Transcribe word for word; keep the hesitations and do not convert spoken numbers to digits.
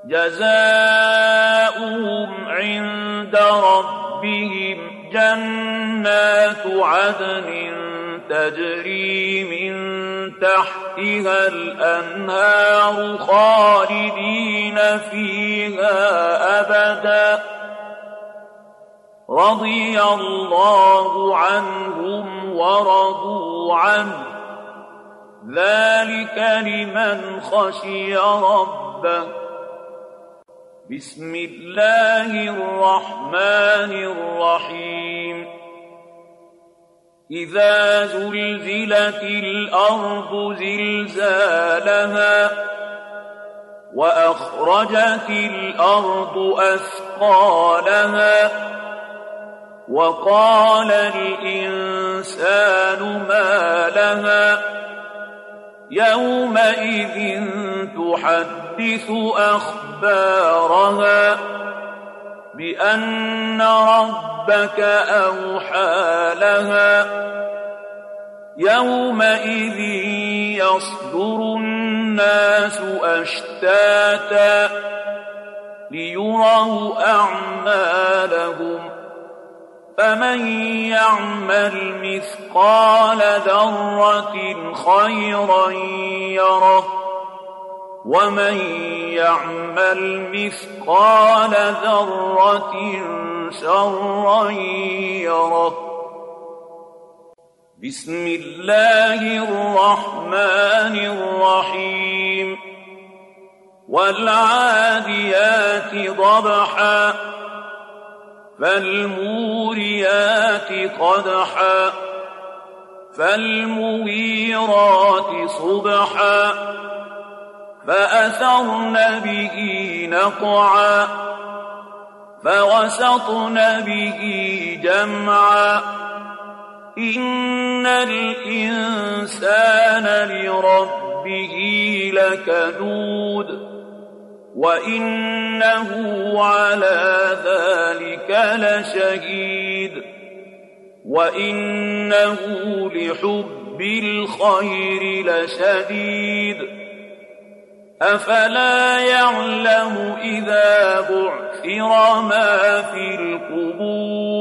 جزاؤهم عند ربهم جنات عدن تجري من تحتها الأنهار خالدين فيها أبدا رضي الله عنهم ورضوا عنه ذلك لمن خشي ربه. بسم الله الرحمن الرحيم. إذا زلزلت الأرض زلزالها وأخرجت الأرض أثقالها وقال الإنسان ما لها يومئذ تحدث أخبارها بأن ربك أوحى لها يومئذ يصدر الناس أشتاتا ليروا أعمالهم فمن يعمل مثقال ذرة خيرا يره ومن يعمل مثقال ذرة شرا يره. بسم الله الرحمن الرحيم. والعاديات ضبحا فالموريات قدحا فالمغيرات صبحا فأثرن به نقعا فوسطن به جمعا إن الإنسان لربه لكنود وإنه على ذلك لشهيد وإنه لحب الخير لشديد أفلا يعلم إذا بعثر ما في القبور